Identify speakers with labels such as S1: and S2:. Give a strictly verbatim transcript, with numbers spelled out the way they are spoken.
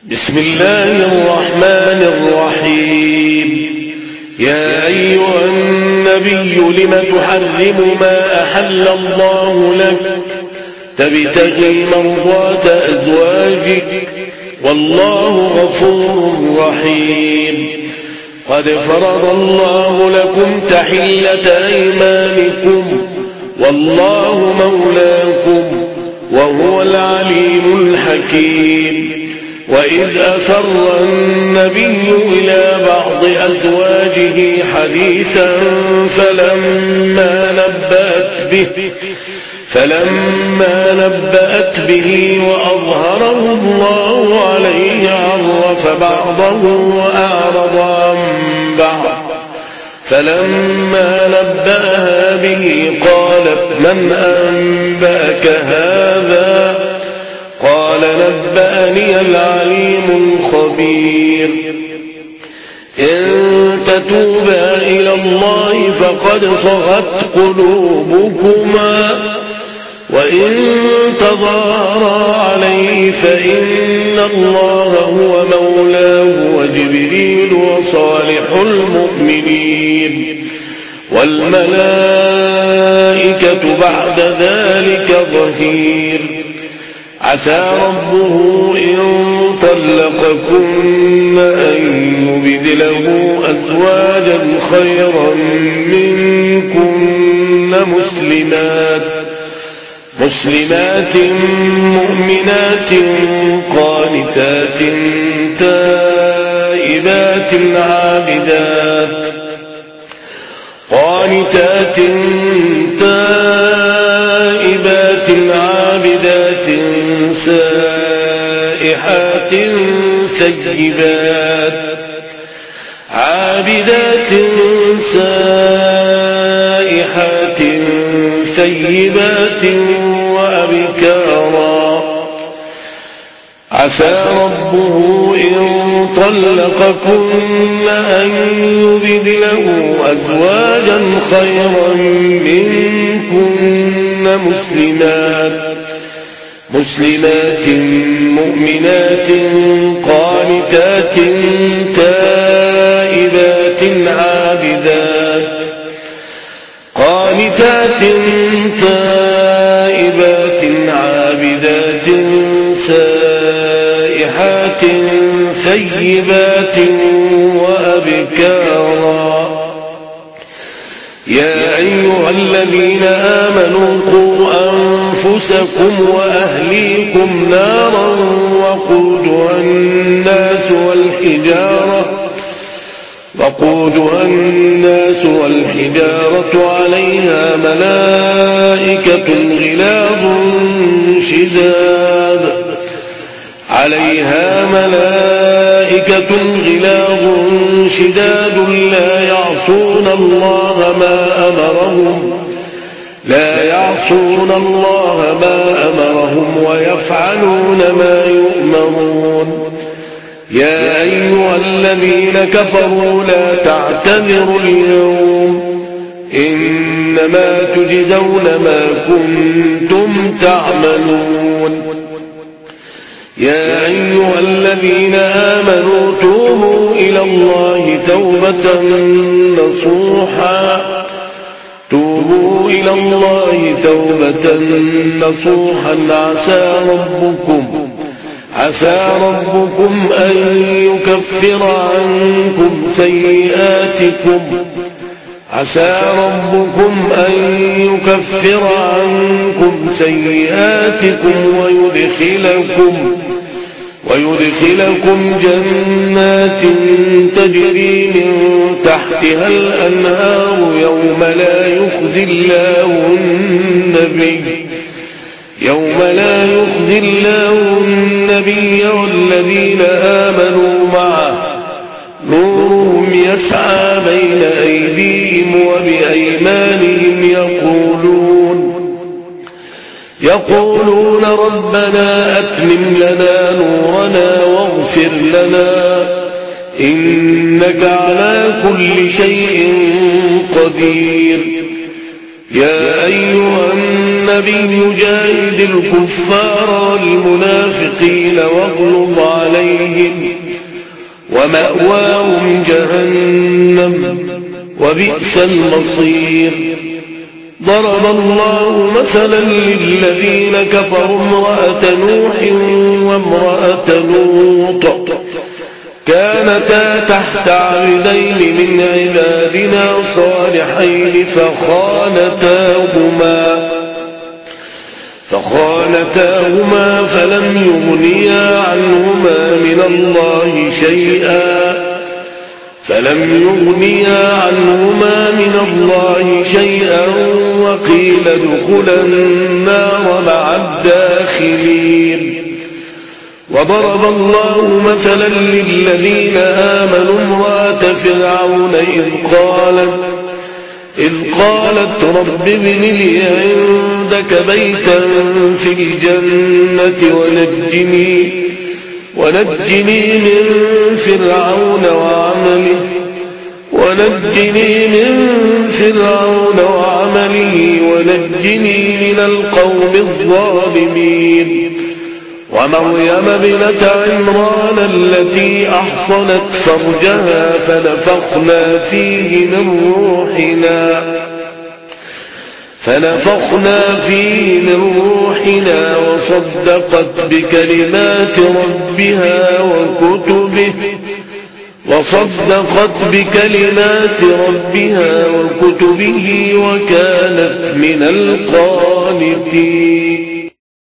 S1: بسم الله الرحمن الرحيم. يا أيها النبي لم تحرم ما أحل الله لك تبتغي مرضات أزواجك والله غفور رحيم. قد فرض الله لكم تحلة أيمانكم والله مولاكم وهو العليم الحكيم. وإذ أسر النبي إلى بعض أزواجه حديثا فلما نبأت به فلما نبأت به وأظهره الله عليه عرف بعضه وأعرض عن بعض. فلما نبأها به قالت من أنبأك هذا؟ قال نبأني العليم الخبير. إن تتوبا إلى الله فقد صغت قلوبكما وإن تظاهرا عليه فإن الله هو مولاه وجبريل وصالح المؤمنين والملائكة بعد ذلك ظهير. عسى ربه إن طلقكن أن يبدله أزواجا خيرا منكن مسلمات مسلمات مؤمنات قانتات تائبات عابدات قانتات تائبات عابدات سائحات ثيبات عابدات سائحات ثيبات وأبكارا. عسى ربه إن طلقكن أن يبدله أزواجا خيرا منكن مسلمات مسلمات مؤمنات قانتات تائبات عابدات قانتات تائبات عابدات سائحات ثيبات وأبكارا. يا أيها الذين آمنوا قوا أنفسكم وأهليكم نارا وقودها الناس والحجارة وقودها الناس والحجارة عليها ملائكة غلاظ شداد عليها ملائكة غلاظ شداد لا يعصون الله ما أمرهم لا يعصون الله ما أمرهم ويفعلون ما يؤمرون. يا أيها الذين كفروا لا تعتذروا اليوم إنما تجزون ما كنتم تعملون. يا أيها الذين آمنوا توبوا إلى الله توبة نصوحا توبوا إلى الله توبة نصوحا عسى ربكم عسى ربكم أن يكفر عنكم سيئاتكم عسى ربكم أن يكفر عنكم سيئاتكم ويدخلكم ويدخلكم جنات تجري من تحتها الأنهار يوم لا يخزي الله النبي يوم لا يخزي الله النبي والذين آمنوا معه نورهم يسعى بين أيديهم وبأيمانهم يقولون يقولون ربنا أتمم لنا نورنا واغفر لنا إنك على كل شيء قدير. يا أيها النبي جاهد الكفار والمنافقين واغلظ عليهم ومأواهم جهنم وبئس المصير. ضرب الله مثلا للذين كفروا امرأة نوح وامرأة لوط كانتا تحت عبدين من عبادنا صالحين فخانتاهما فخانتاهما فلم يغنيا عنهما من الله شيئا فلم يغنيا عنهما من الله شيئا وقيل ادخلا النار مع الداخلين. وضرب الله مثلا للذين آمنوا امرأة فرعون إذ قالت إذ قالت رب ابن لي عندك بيتا في الجنة ونجني ونجني من فرعون وعمله ونجني من فرعون وعمله ونجني من القوم الظالمين. ومريم ابنة عمران التي أحصنت فرجها فنفخنا فيه من روحنا فنفخنا فيه من روحنا وصدقت بكلمات ربها وكتبه وصدقت بكلمات ربها وكتبه وكانت من القانتين.